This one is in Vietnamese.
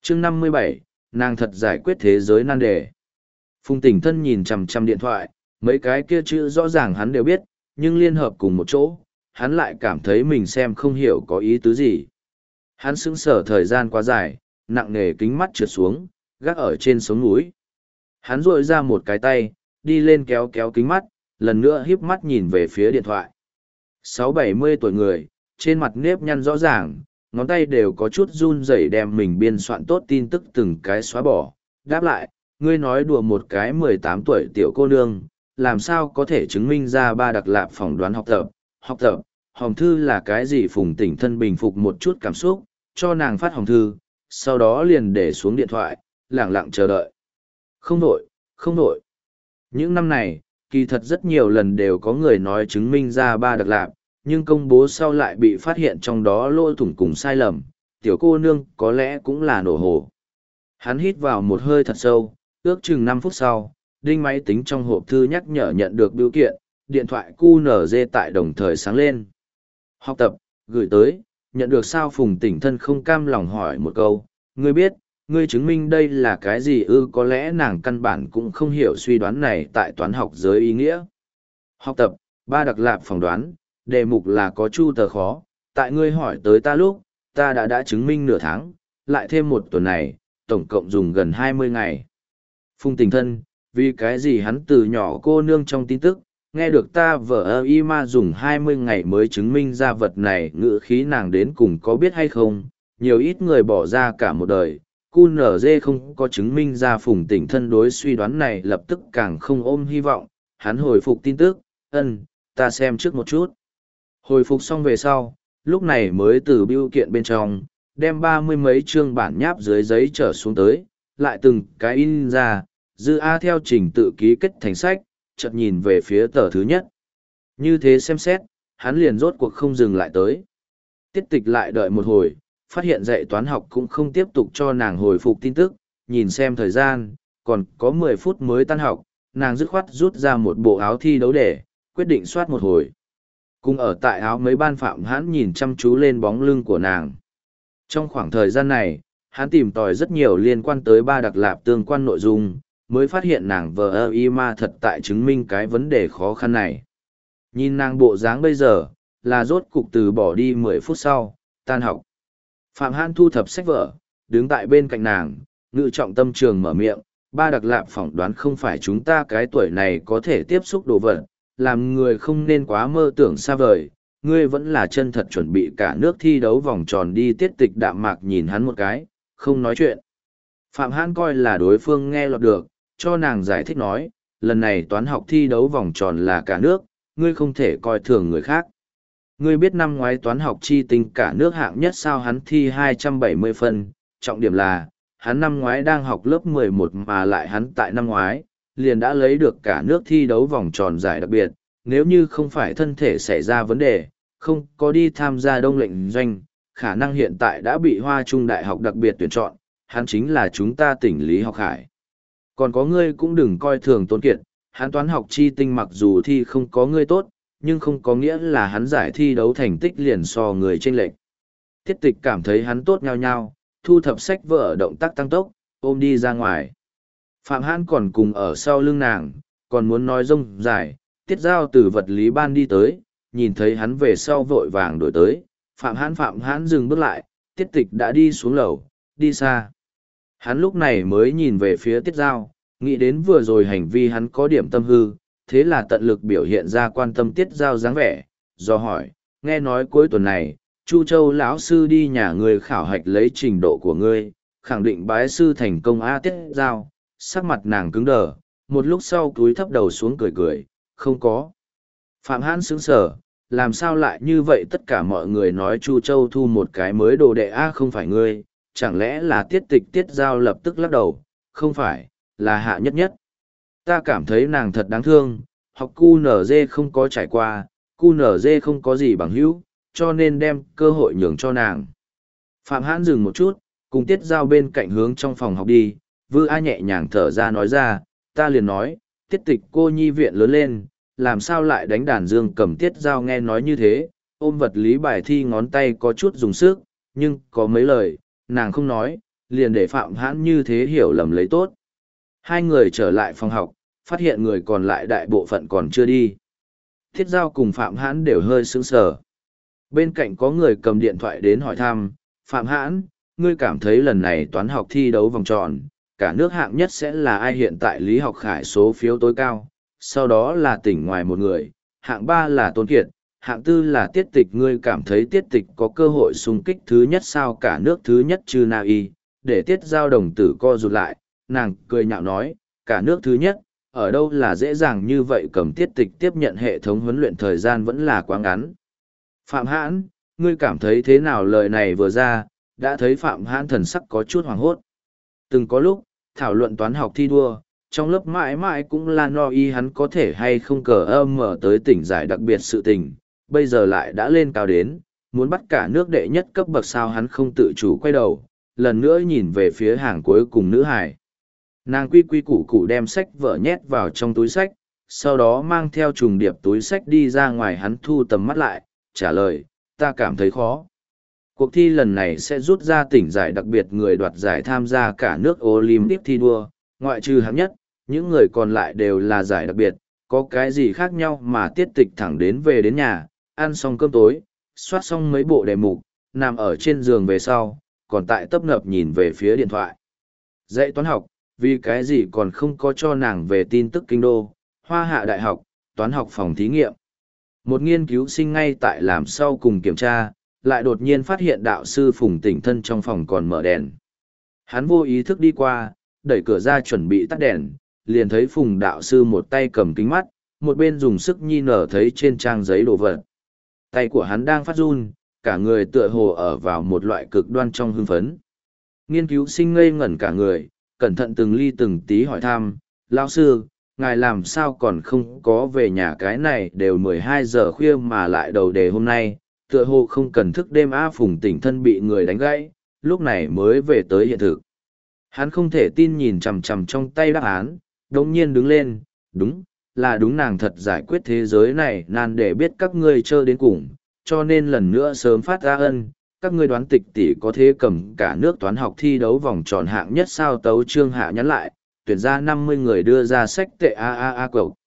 chương 57, nàng thật giải quyết thế giới nan đề. Phùng Tỉnh Thân nhìn chằm chằm điện thoại, mấy cái kia chữ rõ ràng hắn đều biết, nhưng liên hợp cùng một chỗ, hắn lại cảm thấy mình xem không hiểu có ý tứ gì. Hắn sững sờ thời gian quá dài, nặng nề kính mắt trượt xuống, gác ở trên sống núi. Hắn duỗi ra một cái tay, đi lên kéo kéo kính mắt, lần nữa híp mắt nhìn về phía điện thoại. 60-70 tuổi người, trên mặt nếp nhăn rõ ràng, ngón tay đều có chút run rẩy đem mình biên soạn tốt tin tức từng cái xóa bỏ. Đáp lại, ngươi nói đùa một cái 18 tuổi tiểu cô nương, làm sao có thể chứng minh ra ba đặc lạp phỏng đoán học tập, hòm thư là cái gì? Phùng Tỉnh Thân bình phục một chút cảm xúc, cho nàng phát hòm thư, sau đó liền để xuống điện thoại, lẳng lặng chờ đợi. Không nổi, không nổi. Những năm này, kỳ thật rất nhiều lần đều có người nói chứng minh ra ba đặc lạp, nhưng công bố sau lại bị phát hiện trong đó lỗ thủng cùng sai lầm, tiểu cô nương có lẽ cũng là nổ hồ. Hắn hít vào một hơi thật sâu, ước chừng 5 phút sau, đinh máy tính trong hộp thư nhắc nhở nhận được bưu kiện, điện thoại QNZ tại đồng thời sáng lên. Học tập, gửi tới, nhận được sao? Phùng Tỉnh Thân không cam lòng hỏi một câu, ngươi biết, ngươi chứng minh đây là cái gì ư? Có lẽ nàng căn bản cũng không hiểu suy đoán này tại toán học giới ý nghĩa. Học tập, ba đặc lạp phỏng đoán, đề mục là có chu tờ khó, tại ngươi hỏi tới ta lúc, ta đã chứng minh nửa tháng, lại thêm một tuần này, tổng cộng dùng gần 20 ngày. Phùng Tỉnh Thân, vì cái gì hắn từ nhỏ cô nương trong tin tức, nghe được ta vợ y ma dùng 20 ngày mới chứng minh ra vật này, ngữ khí nàng đến cùng có biết hay không, nhiều ít người bỏ ra cả một đời. QNZ không có chứng minh ra. Phùng Tỉnh Thân đối suy đoán này lập tức càng không ôm hy vọng, hắn hồi phục tin tức, ta xem trước một chút. Hồi phục xong về sau, lúc này mới từ bưu kiện bên trong, đem 30 mấy chương bản nháp dưới giấy trở xuống tới, lại từng cái in ra, dư A theo trình tự ký kết thành sách, chợt nhìn về phía tờ thứ nhất. Như thế xem xét, hắn liền rốt cuộc không dừng lại tới. Tiết Tịch lại đợi một hồi, phát hiện dạy toán học cũng không tiếp tục cho nàng hồi phục tin tức, nhìn xem thời gian, còn có 10 phút mới tan học, nàng dứt khoát rút ra một bộ áo thi đấu để, quyết định soát một hồi. Cùng ở tại áo mấy ban Phạm Hãn nhìn chăm chú lên bóng lưng của nàng. Trong khoảng thời gian này, hắn tìm tòi rất nhiều liên quan tới ba đặc lạp tương quan nội dung, mới phát hiện nàng vờ y ma thật tại chứng minh cái vấn đề khó khăn này. Nhìn nàng bộ dáng bây giờ, là rốt cục từ bỏ đi 10 phút sau, tan học. Phạm Hãn thu thập sách vở, đứng tại bên cạnh nàng, ngự trọng tâm trường mở miệng, ba đặc lạp phỏng đoán không phải chúng ta cái tuổi này có thể tiếp xúc đồ vật, làm người không nên quá mơ tưởng xa vời, ngươi vẫn là chân thật chuẩn bị cả nước thi đấu vòng tròn đi. Tiết Tịch đạm mạc nhìn hắn một cái, không nói chuyện. Phạm Hãn coi là đối phương nghe lọt được, cho nàng giải thích nói, lần này toán học thi đấu vòng tròn là cả nước, ngươi không thể coi thường người khác. Ngươi biết năm ngoái toán học chi tinh cả nước hạng nhất sao? Hắn thi 270 phân, trọng điểm là, hắn năm ngoái đang học lớp 11 mà lại hắn tại năm ngoái, liền đã lấy được cả nước thi đấu vòng tròn giải đặc biệt, nếu như không phải thân thể xảy ra vấn đề, không có đi tham gia đông lệnh doanh, khả năng hiện tại đã bị Hoa Trung Đại học đặc biệt tuyển chọn, hắn chính là chúng ta tỉnh Lý Học Hải. Còn có ngươi cũng đừng coi thường Tôn Kiệt, hắn toán học chi tinh mặc dù thi không có ngươi tốt, nhưng không có nghĩa là hắn giải thi đấu thành tích liền so người chênh lệch. Tiết Tịch cảm thấy hắn tốt nhau nhau, thu thập sách vở động tác tăng tốc, ôm đi ra ngoài. Phạm Hãn còn cùng ở sau lưng nàng, còn muốn nói rông dài, Tiết Giao từ vật lý ban đi tới, nhìn thấy hắn về sau vội vàng đổi tới, Phạm Hãn dừng bước lại, Tiết Tịch đã đi xuống lầu, đi xa. Hắn lúc này mới nhìn về phía Tiết Giao, nghĩ đến vừa rồi hành vi hắn có điểm tâm hư, thế là tận lực biểu hiện ra quan tâm Tiết Giao dáng vẻ, do hỏi, nghe nói cuối tuần này, Chu Châu lão sư đi nhà ngươi khảo hạch lấy trình độ của ngươi, khẳng định bái sư thành công. Tiết Giao, sắc mặt nàng cứng đờ, một lúc sau cúi thấp đầu xuống cười cười, không có. Phạm Hãn sững sờ, làm sao lại như vậy? Tất cả mọi người nói Chu Châu thu một cái mới đồ đệ không phải ngươi, chẳng lẽ là Tiết Tịch? Tiết Giao lập tức lắc đầu, không phải, là Hạ Nhất Nhất. Ta cảm thấy nàng thật đáng thương, học QNZ không có trải qua, QNZ không có gì bằng hữu, cho nên đem cơ hội nhường cho nàng. Phạm Hãn dừng một chút, cùng Tiết Giao bên cạnh hướng trong phòng học đi, Vư A nhẹ nhàng thở ra nói ra, ta liền nói, Tiết Tịch cô nhi viện lớn lên, làm sao lại đánh đàn dương cầm? Tiết Giao nghe nói như thế, ôm vật lý bài thi ngón tay có chút dùng sức, nhưng có mấy lời, nàng không nói, liền để Phạm Hãn như thế hiểu lầm lấy tốt. Hai người trở lại phòng học, phát hiện người còn lại đại bộ phận còn chưa đi. Thiết Giao cùng Phạm Hãn đều hơi sững sờ. Bên cạnh có người cầm điện thoại đến hỏi thăm, Phạm Hãn, ngươi cảm thấy lần này toán học thi đấu vòng tròn, cả nước hạng nhất sẽ là ai? Hiện tại Lý Học Khải số phiếu tối cao, sau đó là tỉnh ngoài một người, hạng 3 là Tôn Kiệt, hạng 4 là Tiết Tịch. Ngươi cảm thấy Tiết Tịch có cơ hội xung kích thứ nhất sao? Cả nước thứ nhất Chư Na Y, để Tiết Giao đồng tử co rụt lại, nàng cười nhạo nói, cả nước thứ nhất, ở đâu là dễ dàng như vậy? Cầm Tiết Tịch tiếp nhận hệ thống huấn luyện thời gian vẫn là quá ngắn. Phạm Hãn, ngươi cảm thấy thế nào? Lời này vừa ra, đã thấy Phạm Hãn thần sắc có chút hoảng hốt. Từng có lúc, thảo luận toán học thi đua, trong lớp mãi mãi cũng là no y hắn có thể hay không cờ âm mở tới tỉnh giải đặc biệt sự tình, bây giờ lại đã lên cao đến, muốn bắt cả nước đệ nhất cấp bậc sao? Hắn không tự chủ quay đầu, lần nữa nhìn về phía hàng cuối cùng nữ hải. Nàng quy quy củ củ đem sách vở nhét vào trong túi sách, sau đó mang theo trùng điệp túi sách đi ra ngoài. Hắn thu tầm mắt lại, trả lời, ta cảm thấy khó. Cuộc thi lần này sẽ rút ra tỉnh giải đặc biệt người đoạt giải tham gia cả nước Olympic thi đua, ngoại trừ hạng nhất, những người còn lại đều là giải đặc biệt, có cái gì khác nhau mà Tiết Tịch thẳng đến về đến nhà, ăn xong cơm tối, soát xong mấy bộ đề mục, nằm ở trên giường về sau, còn tại tấp nập nhìn về phía điện thoại. Dạy toán học, vì cái gì còn không có cho nàng về tin tức kinh đô, Hoa Hạ Đại học, toán học phòng thí nghiệm. Một nghiên cứu sinh ngay tại làm sau cùng kiểm tra, lại đột nhiên phát hiện đạo sư Phùng Tỉnh Thân trong phòng còn mở đèn. Hắn vô ý thức đi qua, đẩy cửa ra chuẩn bị tắt đèn, liền thấy Phùng đạo sư một tay cầm kính mắt, một bên dùng sức nhi nở thấy trên trang giấy đồ vật. Tay của hắn đang phát run, cả người tựa hồ ở vào một loại cực đoan trong hưng phấn. Nghiên cứu sinh ngây ngẩn cả người, cẩn thận từng ly từng tí hỏi thăm, lão sư, ngài làm sao còn không có về nhà? Cái này đều 12 giờ khuya mà lại đầu đề hôm nay, tựa hồ không cần thức đêm. Phùng Tỉnh Thân bị người đánh gãy, lúc này mới về tới hiện thực. Hắn không thể tin nhìn chằm chằm trong tay đáp án, đống nhiên đứng lên, đúng, là đúng, nàng thật giải quyết thế giới này nan để biết các ngươi chơi đến cùng, cho nên lần nữa sớm phát ra ân, các ngươi đoán Tịch tỷ có thế cầm cả nước toán học thi đấu vòng tròn hạng nhất sao? Tấu Trương Hạ nhắn lại, tuyển ra 50 người đưa ra sách tệ a. Cậu